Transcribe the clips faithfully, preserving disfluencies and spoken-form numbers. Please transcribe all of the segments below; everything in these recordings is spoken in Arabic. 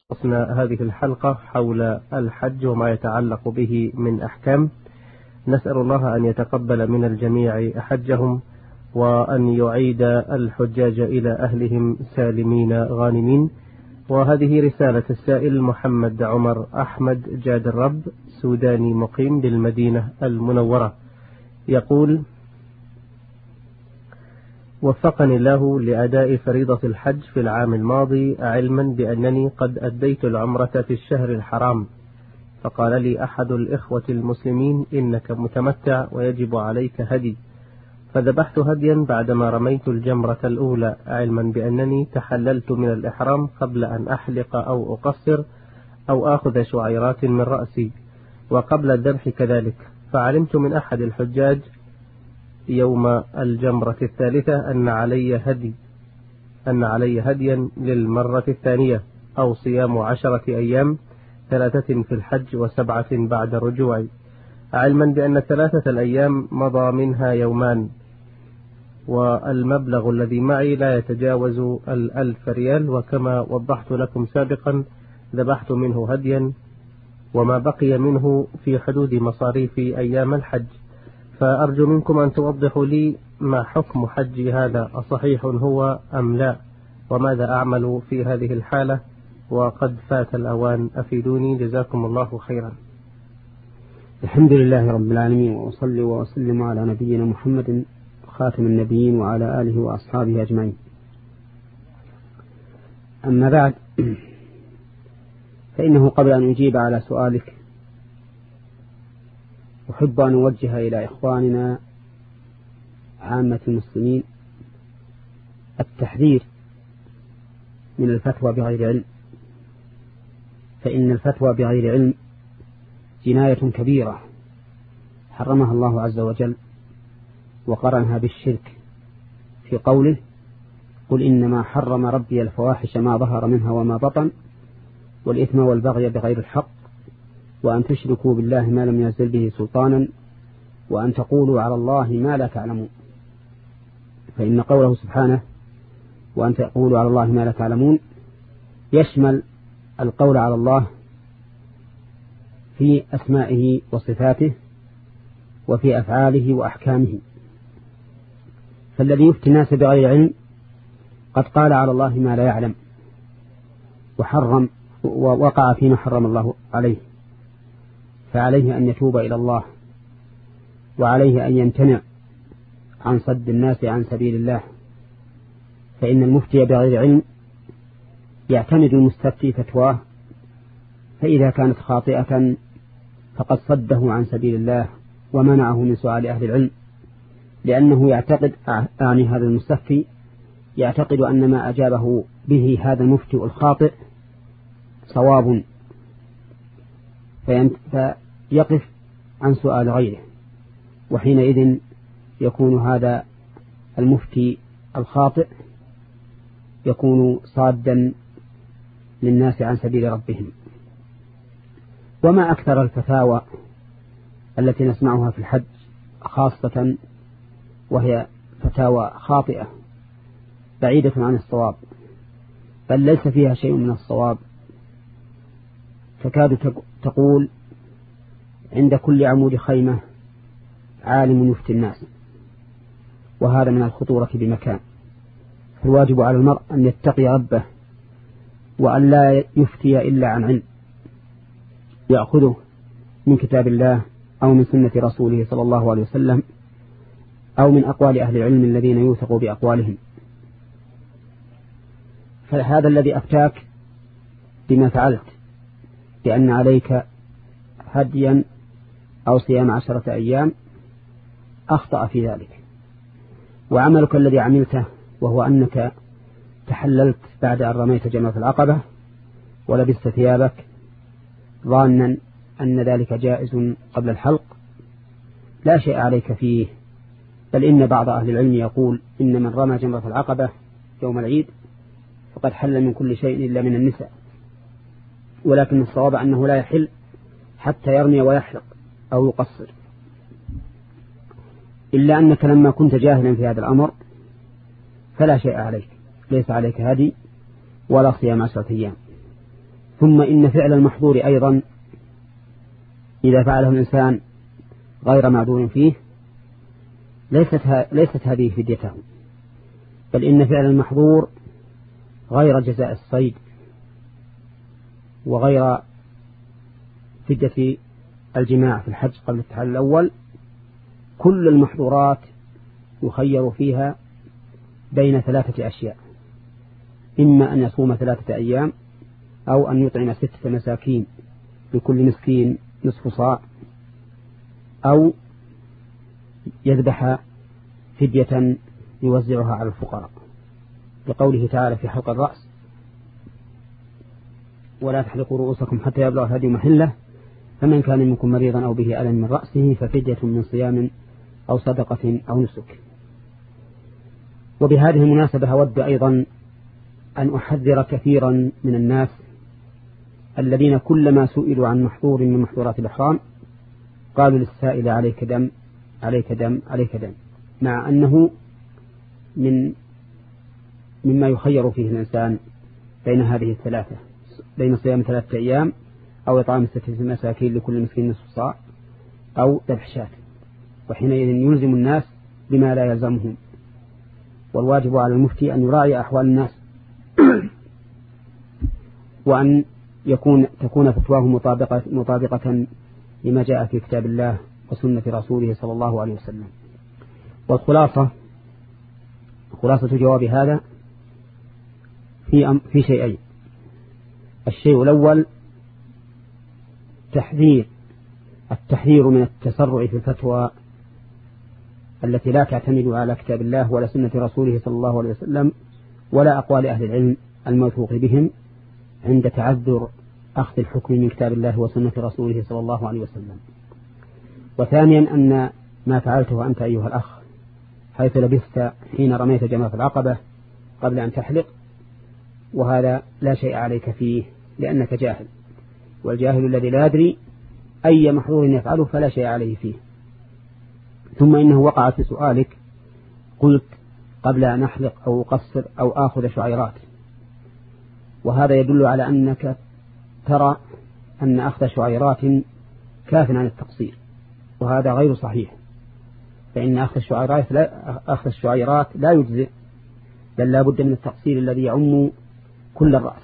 أصلنا هذه الحلقة حول الحج وما يتعلق به من أحكام. نسأل الله أن يتقبل من الجميع حجهم وأن يعيد الحجاج إلى أهلهم سالمين غانمين. وهذه رسالة السائل محمد عمر أحمد جاد الرب، سوداني مقيم بالمدينة المنورة، يقول: وفقني الله لأداء فريضة الحج في العام الماضي، علما بأنني قد أديت العمرة في الشهر الحرام، فقال لي أحد الإخوة المسلمين: إنك متمتع ويجب عليك هدي، فذبحت هديا بعدما رميت الجمرة الأولى، علما بأنني تحللت من الإحرام قبل أن أحلق أو أقصر أو آخذ شعيرات من رأسي، وقبل الذبح كذلك. فعلمت من أحد الحجاج يوم الجمرة الثالثة أن علي هدي أن علي هديا للمرة الثانية، أو صيام عشرة أيام، ثلاثة في الحج وسبعة بعد الرجوع، علما بأن ثلاثة الأيام مضى منها يومان، والمبلغ الذي معي لا يتجاوز الألف ريال، وكما وضحت لكم سابقا ذبحت منه هديا وما بقي منه في حدود مصاريف أيام الحج. فأرجو منكم أن توضحوا لي ما حكم حجي هذا، أصحيح هو أم لا، وماذا أعمل في هذه الحالة، وقد فات الأوان، أفيدوني جزاكم الله خيرا. الحمد لله رب العالمين، وأصلي وأسلم على نبينا محمد خاتم النبيين وعلى آله وأصحابه أجمعين. أما بعد، فإنه قبل أن أجيب على سؤالك أحب أن أوجه إلى إخواننا عامة المسلمين التحذير من الفتوى بغير علم، فإن الفتوى بغير علم جناية كبيرة حرمها الله عز وجل وقرنها بالشرك في قوله: قل إنما حرم ربي الفواحش ما ظهر منها وما بطن والإثم والبغي بغير الحق وأن تشركوا بالله ما لم ينزل به سلطانا وأن تقولوا على الله ما لا تعلمون. فإن قوله سبحانه وأن تقولوا على الله ما لا تعلمون يشمل القول على الله في أسمائه وصفاته وفي أفعاله وأحكامه. فالذي يفتي الناس بغير علم قد قال على الله ما لا يعلم وحرم ووقع فيما حرم الله عليه، فعليه أن يتوب إلى الله، وعليه أن يمتنع عن صد الناس عن سبيل الله، فإن المفتي بغير علم يعتمد المستفتي فتواه، فإذا كانت خاطئة فقد صده عن سبيل الله ومنعه من سؤال أهل العلم، لأنه يعتقد أعني هذا المستفتي يعتقد أن ما أجابه به هذا المفتي الخاطئ صواب، فيقف عن سؤال غيره، وحينئذ يكون هذا المفتي الخاطئ يكون صادا للناس عن سبيل ربهم. وما أكثر الفتاوى التي نسمعها في الحج خاصة وهي فتاوى خاطئة بعيدة عن الصواب، بل ليس فيها شيء من الصواب، تكاد تقول عند كل عمود خيمة عالم يفتي الناس، وهذا من الخطورة بمكان. فالواجب على المرء أن يتقي ربه وأن لا يفتي إلا عن علم يأخذه من كتاب الله أو من سنة رسوله صلى الله عليه وسلم أو من أقوال أهل العلم الذين يوثق بأقوالهم. فهذا الذي أفتاك بما فعلت بأن عليك هديا أو صيام عشرة أيام أخطأ في ذلك، وعملك الذي عملته وهو أنك تحللت بعد أن رميت جمرة العقبة ولبست ثيابك ظانا أن ذلك جائز قبل الحلق، لا شيء عليك فيه، بل إن بعض أهل العلم يقول إن من رمى جمرة العقبة يوم العيد فقد حل من كل شيء إلا من النساء، ولكن الصواب أنه لا يحل حتى يرمي ويحلق أو يقصر، إلا أنك لما كنت جاهلا في هذا الأمر فلا شيء عليك، ليس عليك هدي ولا صيام عشرة أيام. ثم إن فعل المحظور أيضا إذا فعله الإنسان غير معذور فيه ليست, ليست هذه فديته، بل إن فعل المحظور غير جزاء الصيد وغير فدية الجماع في الحج قبل التحلل الأول، كل المحظورات يخير فيها بين ثلاثة أشياء: إما أن يصوم ثلاثة أيام، أو أن يطعم ستة مساكين لكل مسكين نصف صاع، أو يذبح فدية يوزعها على الفقراء، لقوله تعالى في حلق الرأس: ولا تحلقوا رؤوسكم حتى يبلغ الهدي محله، فمن كان منكم مريضا أو به ألم من رأسه ففدية من صيام أو صدقة أو نسك. وبهذه المناسبة أود أيضا أن أحذر كثيرا من الناس الذين كلما سئلوا عن محظور من محظورات الإحرام قالوا للسائل: عليك دم عليك دم عليك دم، مع أنه من مما يخير فيه الإنسان بين هذه الثلاثة، بين صيام ثلاثة أيام أو إطعام ستة مساكين لكل مسكين نصف صاع أو ذبح شاة، وحينئذ يلزم الناس بما لا يلزمهم. والواجب على المفتي أن يراعي أحوال الناس وأن يكون تكون فتواه مطابقة, مطابقة لما جاء في كتاب الله وسنة رسوله صلى الله عليه وسلم. والخلاصة خلاصة جواب هذا في في شيئين: الشيء الأول تحذير التحذير من التسرع في الفتوى التي لا تعتمد على كتاب الله ولا سنة رسوله صلى الله عليه وسلم ولا أقوال أهل العلم الموثوق بهم عند تعذر أخذ الحكم من كتاب الله وسنة رسوله صلى الله عليه وسلم. وثانيا أن ما فعلته أنت أيها الأخ حيث لبثت حين رميت جمرة العقبة قبل أن تحلق، وهذا لا شيء عليك فيه لأنك جاهل، والجاهل الذي لا يدري أي محظور يفعله فلا شيء عليه فيه. ثم إنه وقع في سؤالك قلت: قبل أن أحلق أو أقصر أو آخذ شعيرات، وهذا يدل على أنك ترى أن أخذ شعيرات كاف عن التقصير، وهذا غير صحيح، فإن أخذ الشعيرات لا, أخذ الشعيرات لا يجزئ، بل لا بد من التقصير الذي يعم كل الرأس،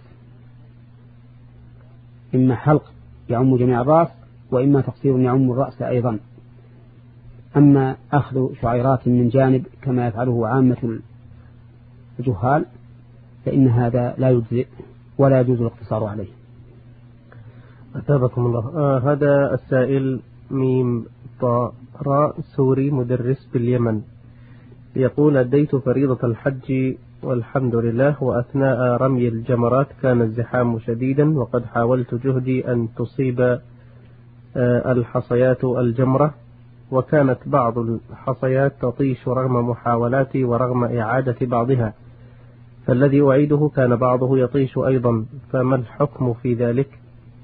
إما حلق يعم جميع الرأس وإما تقصير يعم الرأس أيضا. أما أخذ شعيرات من جانب كما يفعله عامة الجهال فإن هذا لا يجزئ ولا يجوز الاقتصار عليه. أتابكم الله. آه هذا السائل ميم طاء راء سوري مدرس باليمن يقول: أديت فريضة الحج والحمد لله، وأثناء رمي الجمرات كان الزحام شديدا، وقد حاولت جهدي أن تصيب آه الحصيات الجمرة، وكانت بعض الحصيات تطيش رغم محاولاتي ورغم إعادة بعضها، فالذي أعيده كان بعضه يطيش أيضا، فما الحكم في ذلك؟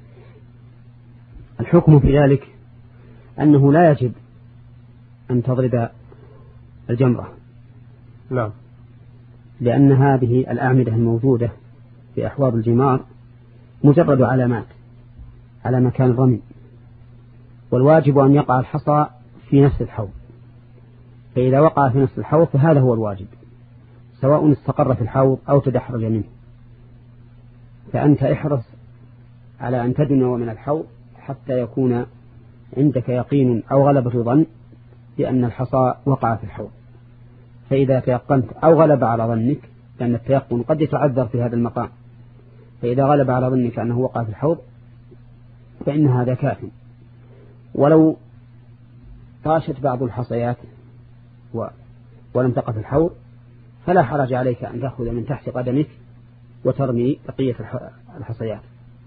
الحكم في ذلك أنه لا يجب أن تضرب الجمرة، نعم، لأن هذه الأعمدة الموجودة في أحواض الجمار مجرد علامات على مكان الرمي، والواجب أن يقع الحصى في نفس الحوض، فإذا وقع في نفس الحوض فهذا هو الواجب، سواء استقر في الحوض أو تدحرج منه. فأنت احرص على أن تدنو من الحوض حتى يكون عندك يقين أو غلبة ظن بأن الحصى وقع في الحوض، فإذا تيقنت أو غلب على ظنك، لأن التيقن قد يتعذر في هذا المقام، فإذا غلب على ظنك أنه وقع في الحوض فإن هذا كاف. ولو طاشت بعض الحصيات و... ولم تقع في الحوض فلا حرج عليك أن تأخذ من تحت قدمك وترمي بقية الحصيات.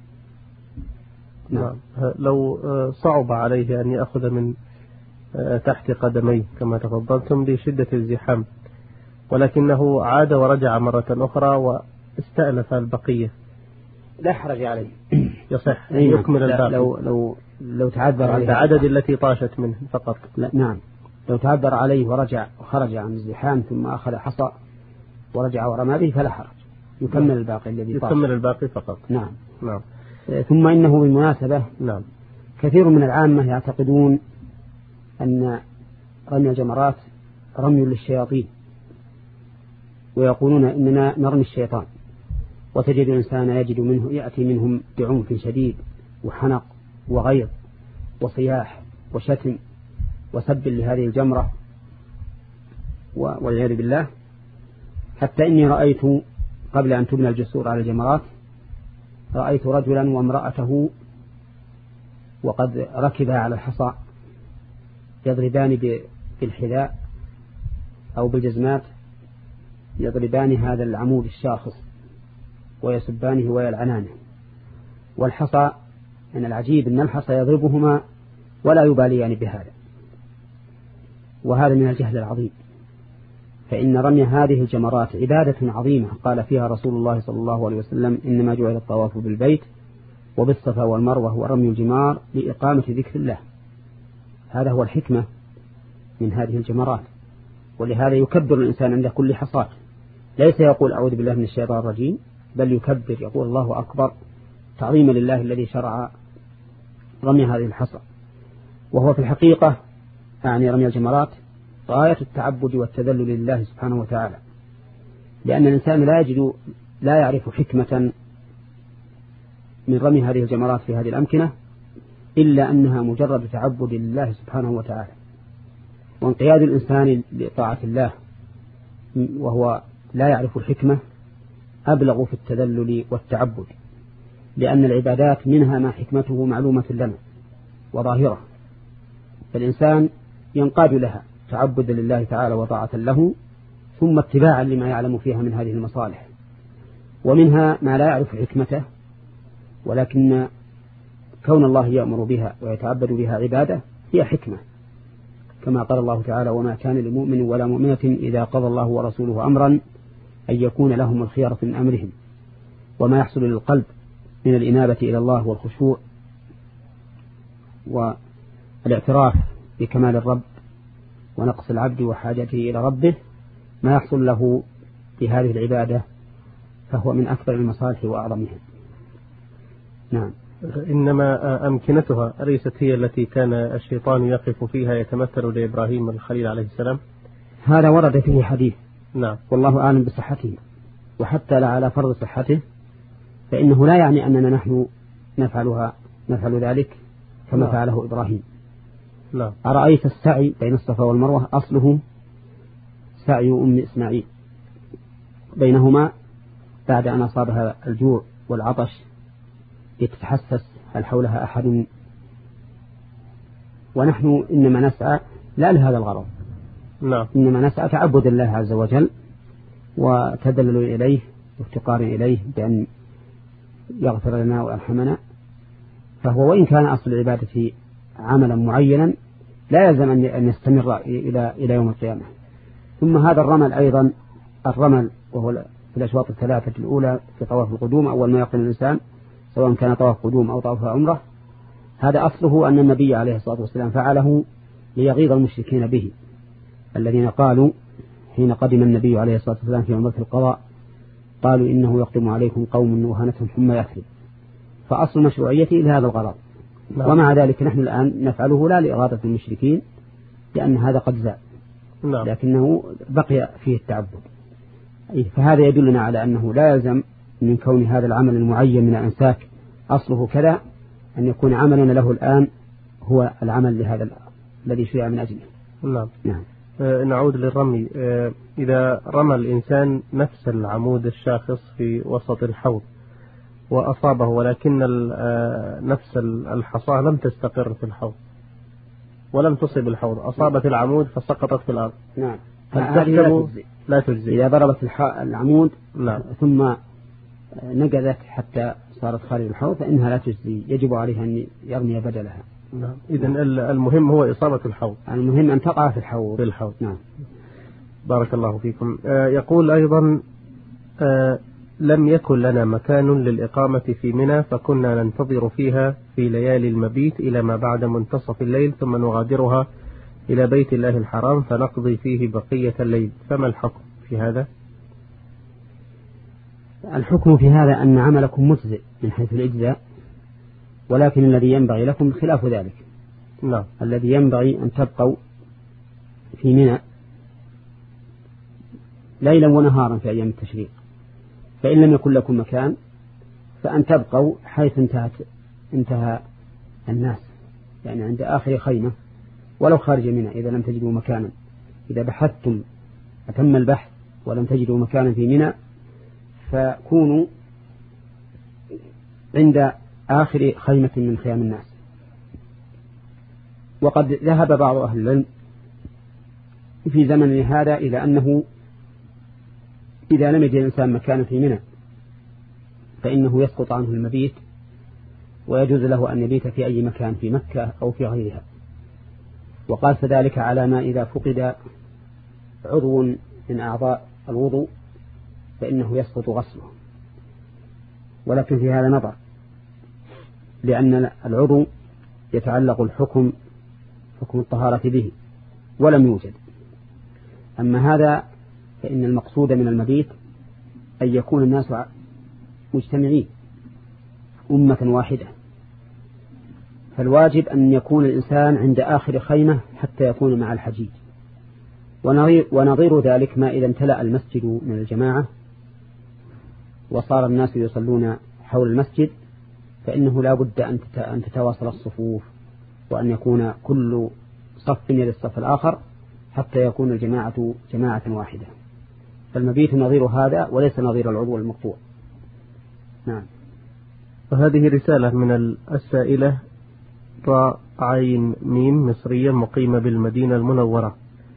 نعم. لو صعب عليه أن يأخذ من تحت قدمي كما تفضلتم لشدة الزحام، ولكنه عاد ورجع مرة أخرى واستأنف البقية، لا حرج عليه، يصح أن يكمل الباقي لو لو لو تعذر عليه العدد التي طاشت منه فقط. لا نعم، لو تعذر عليه ورجع وخرج عن الزحام ثم أخذ حصى ورجع ورمى به فلا حرج، يكمل الباقي الذي طاش. يكمل الباقي فقط. نعم نعم. ثم إنه بالمناسبة نعم. كثير من العامة يعتقدون أن رمي الجمرات رمي للشياطين، ويقولون إننا نرمي الشيطان، وتجد الإنسان يجد منه يأتي منهم بعنف شديد وحنق وغيظ وصياح وشتم وسب لهذه الجمرة والعياذ بالله، حتى إني رأيت قبل أن تبنى الجسور على الجمرات رأيت رجلا وامرأته وقد ركبا على الحصى يضربان بالحذاء أو بالجزمات، يضربان هذا العمود الشاخص ويسبانه ويلعنانه. والحصى من العجيب أن الحصى يضربهما ولا يباليان بهذا، وهذا من الجهل العظيم. فإن رمي هذه الجمرات عبادة عظيمة قال فيها رسول الله صلى الله عليه وسلم: إنما جعل الطواف بالبيت وبالصفا والمروة ورمي الجمار لإقامة ذكر الله. هذا هو الحكمة من هذه الجمرات، ولهذا يكبر الإنسان عند كل حصاة، ليس يقول أعوذ بالله من الشيطان الرجيم، بل يكبر يقول الله أكبر تعظيما لله الذي شرع رمي هذه الحصى. وهو في الحقيقة يعني رمي الجمرات غاية التعبد والتذلل لله سبحانه وتعالى، لأن الإنسان لا يجد لا يعرف حكمة من رمي هذه الجمرات في هذه الأمكنة إلا أنها مجرد تعبد لله سبحانه وتعالى، وانقياد الإنسان لطاعة الله وهو لا يعرف الحكمة أبلغ في التذلل والتعبد، لأن العبادات منها ما حكمته معلومة لنا وظاهرة، فالإنسان ينقاد لها تعبدا لله تعالى وطاعة له، ثم اتباعا لما يعلم فيها من هذه المصالح. ومنها ما لا يعرف حكمته، ولكن كون الله يأمر بها ويتعبد بها عبادة هي حكمة، كما قال الله تعالى: وما كان لمؤمن ولا مؤمنة إذا قضى الله ورسوله أمرا أن يكون لهم الخيرة من أمرهم. وما يحصل للقلب من الإنابة إلى الله والخشوع والاعتراف بكمال الرب ونقص العبد وحاجته إلى ربه، ما يحصل له بهذه العبادة فهو من أكبر المصالح وأعظمها. نعم. إنما أمكنتها ليست هي التي كان الشيطان يقف فيها يتمثل لإبراهيم الخليل عليه السلام؟ هذا ورد فيه حديث، نعم، والله أعلم بصحته، وحتى لا على فرض صحته فإنه لا يعني أننا نحن نفعلها نفعل ذلك كما نعم. فعله إبراهيم. نعم. أرأيت السعي بين الصفا والمروة أصله سعي أم إسماعيل بينهما بعد أن أصابها الجوع والعطش لتتحسس هل حولها أحد، ونحن إنما نسعى لا لهذا الغرض، نعم. إنما نسعى تعبد الله عز وجل وتدلل إليه وافتقار إليه بأن يغفر لنا ويرحمنا. فهو وإن كان أصل العبادة عملا معينا لا يلزم أن يستمر إلى إلى يوم القيامة. ثم هذا الرمل أيضا، الرمل وهو في الأشواط الثلاثة الأولى في طواف القدوم أول ما يقوم الإنسان سواء كان طواف قدوم أو طواف عمرة، هذا أصله أن النبي عليه الصلاة والسلام فعله ليغيظ المشركين به، الذين قالوا حين قدم النبي عليه الصلاة والسلام في عمرة القضاء قالوا إنه يقدم عليكم قوم وهنتهم حمى يثرب، فأصل مشروعيته لهذا الغرض. نعم. ومع ذلك نحن الآن نفعله لا لإغاظة المشركين لأن هذا قد زال، نعم. لكنه بقي فيه التعبد. فهذا يدلنا على أنه لا يلزم من كون هذا العمل المعين من الأنساك أصله كذا أن يكون عملنا له الآن هو العمل لهذا الذي شرع من أجله. نعم. نعم. آه نعود للرمي. آه إذا رمى الإنسان نفس العمود الشاخص في وسط الحوض وأصابه، ولكن نفس الحصاة لم تستقر في الحوض ولم تصب الحوض، أصابت العمود فسقطت في الأرض، نعم، هل لا تجزي؟ إذا ضربت العمود نعم. ثم نقذت حتى صارت خارج الحوض فإنها لا تجزي، يجب عليها أن يرمي بدلها. نعم. إذن المهم هو إصابة الحوض، المهم أن تقع في الحوض. في الحوض. نعم. بارك الله فيكم. آه يقول أيضا آه لم يكن لنا مكان للإقامة في منى، فكنا ننتظر فيها في ليالي المبيت إلى ما بعد منتصف الليل، ثم نغادرها إلى بيت الله الحرام فنقضي فيه بقية الليل، فما الحكم في هذا؟ الحكم في هذا أن عملكم مجزئ من حيث الإجزاء، ولكن الذي ينبغي لكم خلاف ذلك. نعم. الذي ينبغي أن تبقوا في منى ليلا ونهارا في أيام التشريق، فإن لم يكن لكم مكان فأن تبقوا حيث انتهت انتهى الناس، يعني عند آخر خيمة ولو خارج منى إذا لم تجدوا مكانا. إذا بحثتم أتم البحث ولم تجدوا مكانا في منى فكونوا عند آخر خيمة من خيام الناس. وقد ذهب بعض أهل العلم في زمن هذا إلى أنه إذا لم يجد الإنسان مكانا في منى فإنه يسقط عنه المبيت، ويجوز له أن يبيت في أي مكان في مكة أو في غيرها. وقال فذلك على ما إذا فقد عضو من أعضاء الوضوء فإنه يسقط غسله. ولكن في هذا نظر، لأن العضو يتعلق الحكم حكم الطهارة به ولم يوجد. أما هذا فإن المقصود من المبيت أن يكون الناس مجتمعين أمة واحدة، فالواجب أن يكون الإنسان عند آخر خيمة حتى يكون مع الحجيج. ونظير ذلك ما إذا امتلأ المسجد من الجماعة وصار الناس يصلون حول المسجد فإنه لا بد أن تتواصل الصفوف وأن يكون كل صف يلي الصف الآخر حتى يكون الجماعة جماعة واحدة. فالمبيت نظير هذا وليس نظير العضو المقطوع. نعم. وهذه رسالة من السائلة راء عين ميم مصرية مقيمة بالمدينة المنورة،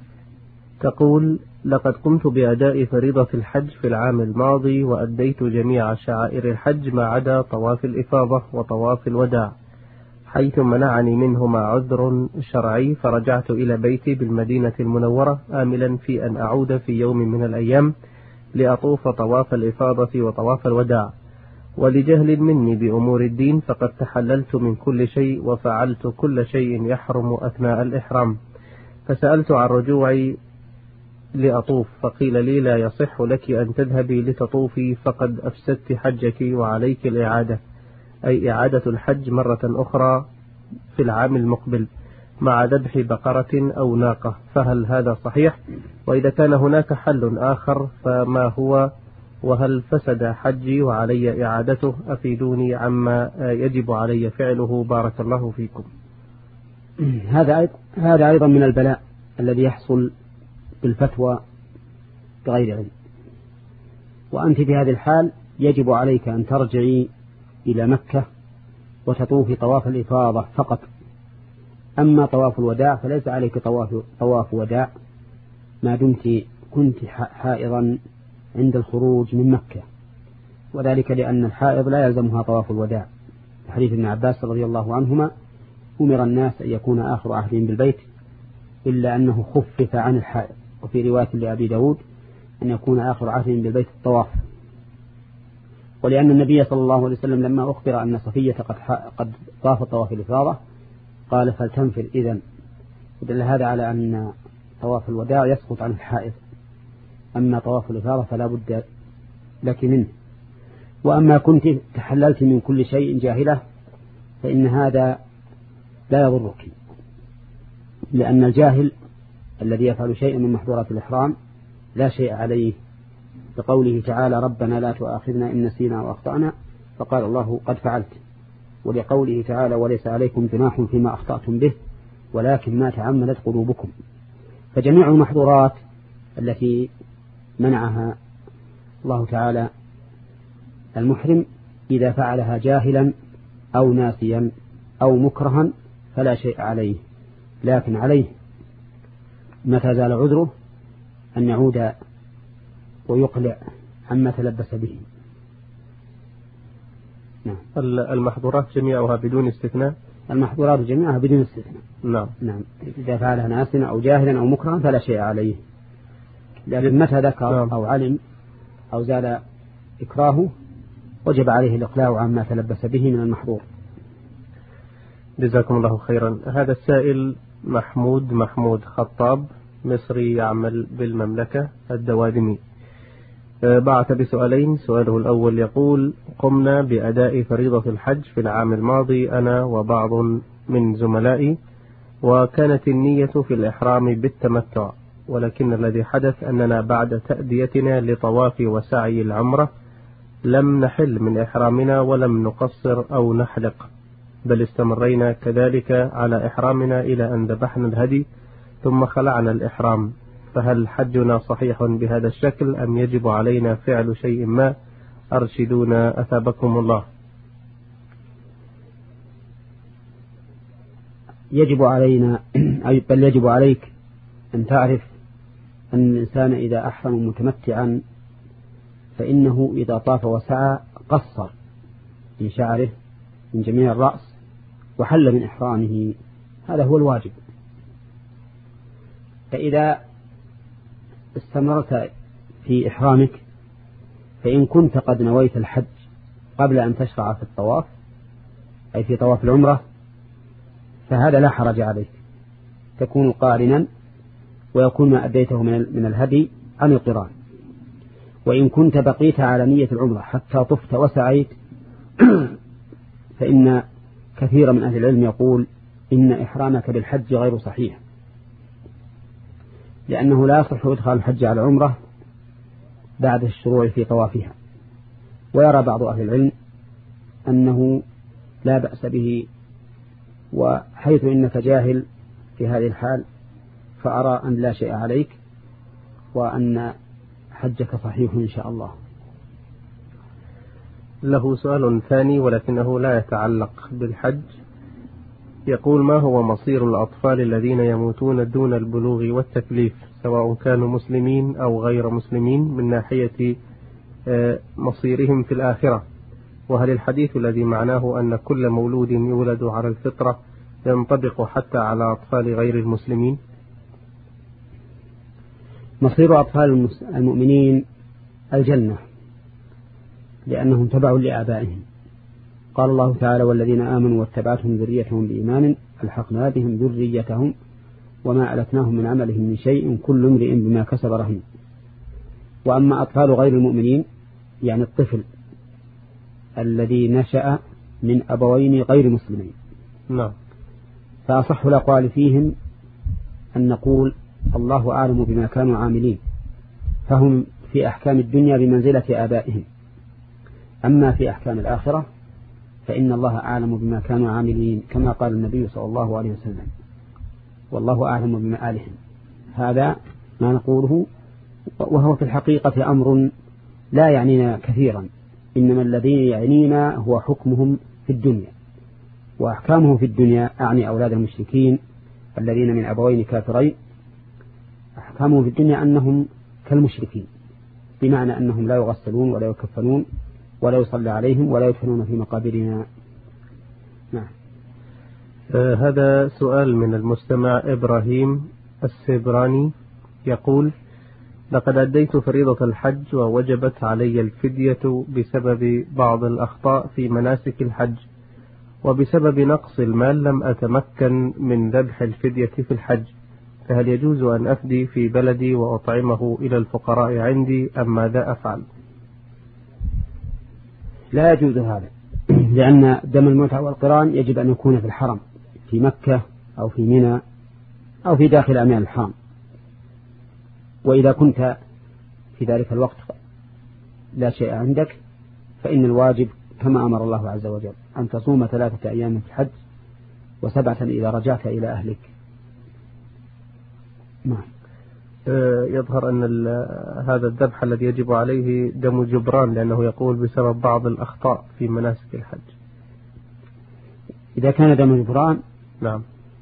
تقول: لقد قمت بأداء فريضة الحج في العام الماضي وأديت جميع شعائر الحج ما عدا طواف الإفاضة وطواف الوداع، حيث منعني منهما عذر شرعي، فرجعت إلى بيتي بالمدينة المنورة آملا في أن أعود في يوم من الأيام لأطوف طواف الإفاضة وطواف الوداع. ولجهل مني بأمور الدين فقد تحللت من كل شيء وفعلت كل شيء يحرم أثناء الإحرام، فسألت عن رجوعي لأطوف فقيل لي: لا يصح لك أن تذهبي لتطوفي فقد أفسدت حجك وعليك الإعادة، أي إعادة الحج مرة أخرى في العام المقبل مع ذبح بقرة أو ناقة، فهل هذا صحيح؟ وإذا كان هناك حل آخر فما هو؟ وهل فسد حجي وعلي إعادته؟ أفيدوني عما يجب علي فعله، بارك الله فيكم. هذا هذا أيضا من البلاء الذي يحصل بالفتوى بغير علم. وأنت في هذه الحال يجب عليك أن ترجعي إلى مكة وتطوفي طواف الإفاضة فقط. أما طواف الوداع فليس عليك طواف, طواف وداع ما دمت كنت حائضا عند الخروج من مكة، وذلك لأن الحائض لا يلزمها طواف الوداع. حديث ابن عباس رضي الله عنهما: أمر الناس أن يكون آخر عهدهم بالبيت إلا أنه خفف عن الحائض. وفي رواية لأبي داود أن يكون آخر عهدهم بالبيت الطواف. ولأن النبي صلى الله عليه وسلم لما أخبر أن صفية قد قد طاف طواف الإفاضة قال: فلتنفر إذن. ودل هذا على أن طواف الوداع يسقط عن الحائض، أما طواف الإفاضة فلا بد لك منه. وأما كنت تحللت من كل شيء جاهلة فإن هذا لا يضرك، لأن الجاهل الذي يفعل شيئا من محظورات الإحرام لا شيء عليه، بقوله تعالى: ربنا لا تؤاخذنا إن نسينا وأخطأنا، فقال الله: قد فعلت. ولقوله تعالى: وليس عليكم جناح فيما أخطأتم به ولكن ما تعمدت قلوبكم. فجميع المحظورات التي منعها الله تعالى المحرم إذا فعلها جاهلا أو ناسيا أو مكرها فلا شيء عليه، لكن عليه متى زال عذره أن يعود ويقلع عما تلبس به. نعم. المحظورات جميعها بدون استثناء. المحظورات جميعها بدون استثناء. نعم. نعم. إذا فعلها ناسيا أو جاهلا أو مكرها فلا شيء عليه، لكن متى ذكر نعم. أو علم أو زال إكراهه وجب عليه الإقلاع عما تلبس به من المحظور. جزاكم الله خيرا. هذا السائل محمود محمود خطاب مصري يعمل بالمملكة الدوادمي، بعث بسؤالين. سؤاله الأول يقول: قمنا بأداء فريضة الحج في العام الماضي أنا وبعض من زملائي، وكانت النية في الإحرام بالتمتع، ولكن الذي حدث أننا بعد تأديتنا لطواف وسعي العمرة لم نحل من إحرامنا ولم نقصر أو نحلق، بل استمرينا كذلك على إحرامنا إلى أن ذبحنا الهدي ثم خلعنا الإحرام، فهل حجنا صحيح بهذا الشكل أم يجب علينا فعل شيء ما؟ أرشدونا أثابكم الله. يجب علينا أي بل يجب عليك أن تعرف أن الإنسان إذا أحرم متمتعا فإنه إذا طاف وسعى قصر من شعره من جميع الرأس وحل من إحرامه، هذا هو الواجب. فإذا استمرت في إحرامك فإن كنت قد نويت الحج قبل أن تشرع في الطواف أي في طواف العمرة فهذا لا حرج عليك، تكون قارنا ويكون ما أديته من الهدي عن القران. وإن كنت بقيت على نية العمرة حتى طفت وسعيت فإن كثير من أهل العلم يقول إن إحرامك بالحج غير صحيح، لأنه لا يصح إدخال الحج على العمرة بعد الشروع في طوافها. ويرى بعض أهل العلم أنه لا بأس به، وحيث إنك جاهل في هذه الحال فأرى أن لا شيء عليك وأن حجك صحيح إن شاء الله. له سؤال ثاني ولكنه لا يتعلق بالحج، يقول: ما هو مصير الأطفال الذين يموتون دون البلوغ والتكليف سواء كانوا مسلمين أو غير مسلمين من ناحية مصيرهم في الآخرة؟ وهل الحديث الذي معناه أن كل مولود يولد على الفطرة ينطبق حتى على أطفال غير المسلمين؟ مصير أطفال المؤمنين الجنة، لأنهم تبعوا لآبائهم. قال الله تعالى: والذين آمنوا واتبعتهم ذريتهم بإيمان ألحقنا بهم ذريتهم وما ألتناهم من عملهم من شيء كل امرئ بما كسب رهين. وأما أطفال غير المؤمنين يعني الطفل الذي نشأ من أبوين غير مسلمين، نعم، فأصح الأقوال فيهم أن نقول الله أعلم بما كانوا عاملين، فهم في أحكام الدنيا بمنزلة آبائهم. أما في أحكام الآخرة فإن الله أعلم بما كانوا عاملين، كما قال النبي صلى الله عليه وسلم: والله أعلم بمآلهم. هذا ما نقوله، وهو في الحقيقة أمر لا يعنينا كثيرا، إنما الذي يعنينا هو حكمهم في الدنيا. وأحكامهم في الدنيا أعني أولاد المشركين الذين من أبوين كافرين، أحكامهم في الدنيا أنهم كالمشركين، بمعنى أنهم لا يغسلون ولا يكفنون ولا يصلى عليهم ولا يدفنون في مقابرنا. نعم. آه هذا سؤال من المستمع إبراهيم السبراني، يقول: لقد أديت فريضة الحج ووجبت علي الفدية بسبب بعض الأخطاء في مناسك الحج، وبسبب نقص المال لم أتمكن من ذبح الفدية في الحج، فهل يجوز أن أفدي في بلدي وأطعمه إلى الفقراء عندي أم ماذا أفعل؟ لا يجوز هذا، لأن دم المتعة والقران يجب أن يكون في الحرم، في مكة أو في منى أو في داخل أميال الحرم. وإذا كنت في ذلك الوقت لا شيء عندك فإن الواجب كما أمر الله عز وجل أن تصوم ثلاثة أيام في الحج وسبعة إذا رجعت إلى أهلك. نعم. يظهر أن هذا الذبح الذي يجب عليه دم جبران، لأنه يقول بسبب بعض الأخطاء في مناسك الحج. إذا كان دم جبران نعم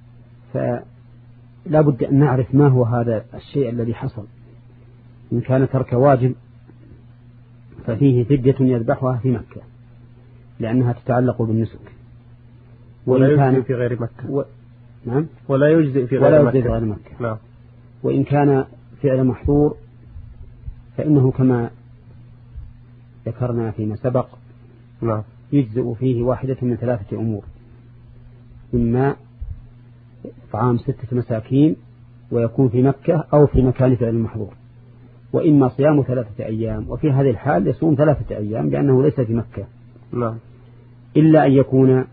فلا بد أن نعرف ما هو هذا الشيء الذي حصل. إن كان ترك واجب ففيه فدية يذبحها في مكة لأنها تتعلق بالنسك، ولا يجزئ في غير مكة. و... نعم ولا يجزئ في غير ولا مكة. يجزئ في غير مكة. نعم. وإن كان فعل محظور فإنه كما ذكرنا فيما سبق نعم يجزئ فيه واحدة من ثلاثة أمور: إما طعام ستة مساكين ويكون في مكة أو في مكان فعل المحظور. وإما صيام ثلاثة أيام، وفي هذه الحال يصوم ثلاثة أيام لأنه ليس في مكة. نعم. إلا أن يكون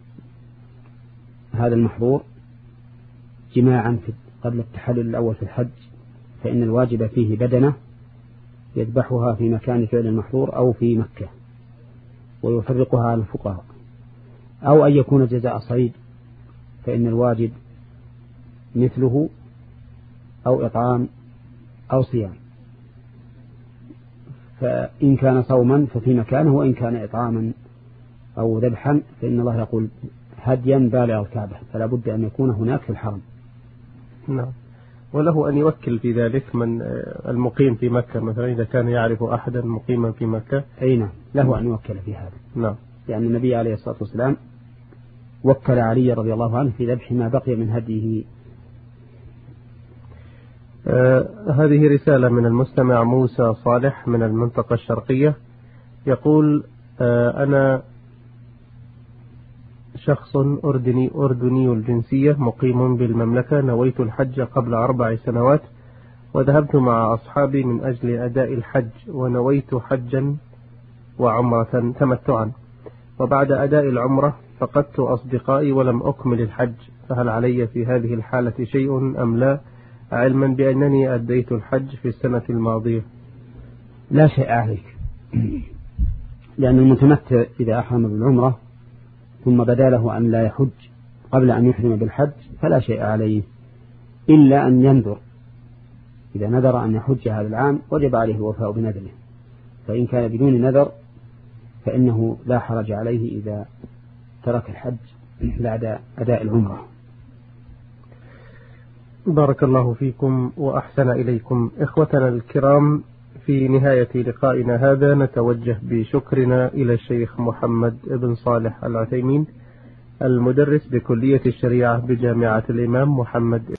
هذا المحظور جماعا قبل التحلل الأول في الحج، فإن الواجب فيه بدنة يذبحها في مكان فعل المحظور أو في مكة ويفرقها على الفقهاء، أو أن يكون جزاء صيد، فإن الواجب مثله أو إطعام أو صيام، فإن كان صوما ففي مكانه، وإن كان إطعاما أو ذبحا فإن الله يقول هديا بالغ الكعبة، فلا بد أن يكون هناك في الحرم. نعم. وله أن يوكل في ذلك من المقيم في مكة مثلا، إذا كان يعرف أحدا مقيما في مكة. أي نعم، له أن يوكل في هذا. نعم. يعني النبي عليه الصلاة والسلام وكل علي رضي الله عنه في ذبح ما بقي من هديه. آه هذه رسالة من المستمع موسى صالح من المنطقة الشرقية، يقول: آه أنا شخص أردني أردني الجنسية مقيم بالمملكة، نويت الحج قبل أربع سنوات وذهبت مع أصحابي من أجل أداء الحج، ونويت حجا وعمرة تمتعا، وبعد أداء العمرة فقدت أصدقائي ولم أكمل الحج، فهل علي في هذه الحالة شيء أم لا، علما بأنني أديت الحج في السنة الماضية؟ لا شيء عليك، لأن المتمتع إذا أحرم بالعمرة ثم بدا له أن لا يحج قبل أن يحرم بالحج فلا شيء عليه، إلا أن ينذر، إذا نذر أن يحج هذا العام وجب عليه الوفاء بنذره، فإن كان بدون نذر فإنه لا حرج عليه إذا ترك الحج بعد أداء العمرة. بارك الله فيكم وأحسن إليكم. إخوتنا الكرام، في نهاية لقائنا هذا نتوجه بشكرنا إلى الشيخ محمد بن صالح العثيمين، المدرس بكلية الشريعة بجامعة الإمام محمد